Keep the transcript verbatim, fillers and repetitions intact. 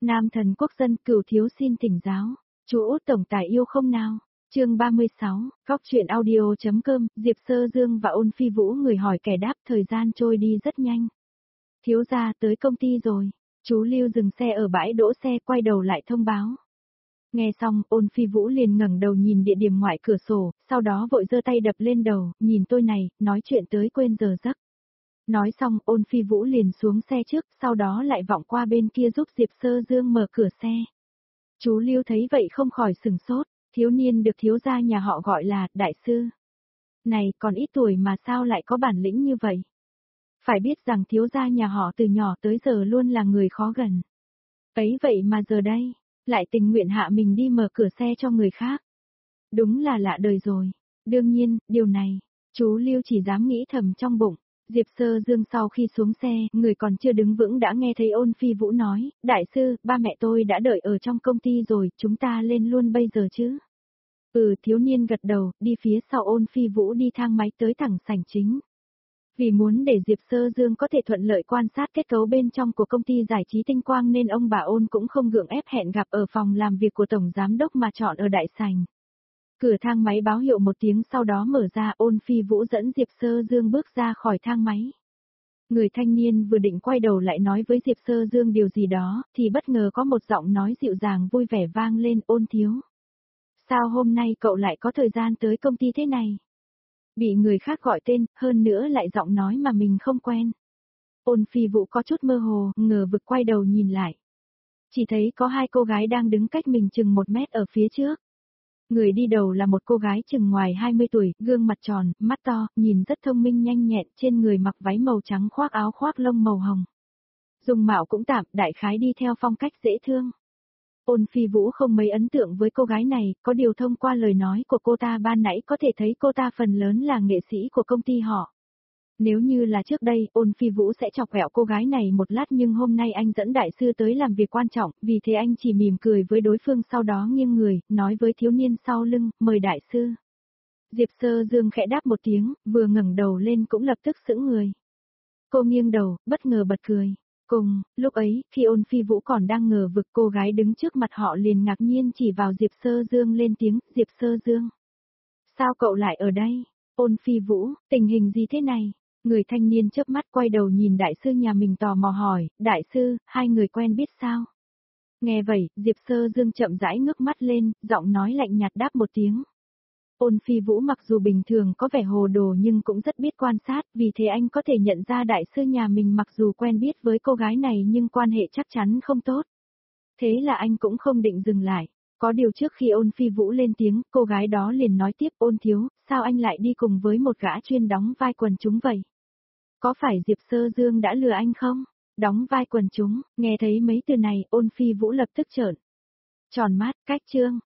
Nam thần quốc dân cửu thiếu xin thỉnh giáo. Chú Út tổng tài yêu không nào? Chương ba mươi sáu, Góc truyện audio.com, Diệp Sơ Dương và Ôn Phi Vũ người hỏi kẻ đáp, thời gian trôi đi rất nhanh. Thiếu gia tới công ty rồi. Chú Lưu dừng xe ở bãi đỗ xe, quay đầu lại thông báo. Nghe xong, Ôn Phi Vũ liền ngẩng đầu nhìn địa điểm ngoài cửa sổ, sau đó vội giơ tay đập lên đầu, nhìn tôi này, nói chuyện tới quên giờ giấc. Nói xong, Ôn Phi Vũ liền xuống xe trước, sau đó lại vọng qua bên kia giúp Diệp Sơ Dương mở cửa xe. Chú Lưu thấy vậy không khỏi sừng sốt, thiếu niên được thiếu gia nhà họ gọi là đại sư. Này, còn ít tuổi mà sao lại có bản lĩnh như vậy? Phải biết rằng thiếu gia nhà họ từ nhỏ tới giờ luôn là người khó gần. Ấy vậy mà giờ đây, lại tình nguyện hạ mình đi mở cửa xe cho người khác. Đúng là lạ đời rồi. Đương nhiên, điều này, chú Lưu chỉ dám nghĩ thầm trong bụng. Diệp Sơ Dương sau khi xuống xe, người còn chưa đứng vững đã nghe thấy Ôn Phi Vũ nói, đại sư, ba mẹ tôi đã đợi ở trong công ty rồi, chúng ta lên luôn bây giờ chứ. Ừ, thiếu niên gật đầu, đi phía sau Ôn Phi Vũ đi thang máy tới thẳng sảnh chính. Vì muốn để Diệp Sơ Dương có thể thuận lợi quan sát kết cấu bên trong của công ty giải trí Tinh Quang nên ông bà Ôn cũng không gượng ép hẹn gặp ở phòng làm việc của Tổng Giám Đốc mà chọn ở đại sảnh. Cửa thang máy báo hiệu một tiếng sau đó mở ra, Ôn Phi Vũ dẫn Diệp Sơ Dương bước ra khỏi thang máy. Người thanh niên vừa định quay đầu lại nói với Diệp Sơ Dương điều gì đó, thì bất ngờ có một giọng nói dịu dàng vui vẻ vang lên, Ôn thiếu. Sao hôm nay cậu lại có thời gian tới công ty thế này? Bị người khác gọi tên, hơn nữa lại giọng nói mà mình không quen. Ôn Phi Vũ có chút mơ hồ, ngờ vực quay đầu nhìn lại. Chỉ thấy có hai cô gái đang đứng cách mình chừng một mét ở phía trước. Người đi đầu là một cô gái chừng ngoài hai mươi tuổi, gương mặt tròn, mắt to, nhìn rất thông minh nhanh nhẹn, trên người mặc váy màu trắng khoác áo khoác lông màu hồng. Dung mạo cũng tạm, đại khái đi theo phong cách dễ thương. Ôn Phi Vũ không mấy ấn tượng với cô gái này, có điều thông qua lời nói của cô ta ban nãy có thể thấy cô ta phần lớn là nghệ sĩ của công ty họ. Nếu như là trước đây, Ôn Phi Vũ sẽ chọc ghẹo cô gái này một lát nhưng hôm nay anh dẫn đại sư tới làm việc quan trọng, vì thế anh chỉ mỉm cười với đối phương sau đó nghiêng người, nói với thiếu niên sau lưng, mời đại sư. Diệp Sơ Dương khẽ đáp một tiếng, vừa ngẩng đầu lên cũng lập tức sững người. Cô nghiêng đầu, bất ngờ bật cười. Cùng, lúc ấy, khi Ôn Phi Vũ còn đang ngờ vực cô gái đứng trước mặt họ liền ngạc nhiên chỉ vào Diệp Sơ Dương lên tiếng, Diệp Sơ Dương. Sao cậu lại ở đây? Ôn Phi Vũ, tình hình gì thế này? Người thanh niên chớp mắt quay đầu nhìn đại sư nhà mình tò mò hỏi, đại sư, hai người quen biết sao? Nghe vậy, Diệp Sơ Dương chậm rãi ngước mắt lên, giọng nói lạnh nhạt đáp một tiếng. Ôn Phi Vũ mặc dù bình thường có vẻ hồ đồ nhưng cũng rất biết quan sát, vì thế anh có thể nhận ra đại sư nhà mình mặc dù quen biết với cô gái này nhưng quan hệ chắc chắn không tốt. Thế là anh cũng không định dừng lại. Có điều trước khi Ôn Phi Vũ lên tiếng, cô gái đó liền nói tiếp, Ôn thiếu, sao anh lại đi cùng với một gã chuyên đóng vai quần chúng vậy? Có phải Diệp Sơ Dương đã lừa anh không? Đóng vai quần chúng, nghe thấy mấy từ này, Ôn Phi Vũ lập tức trợn tròn mắt, cách trương,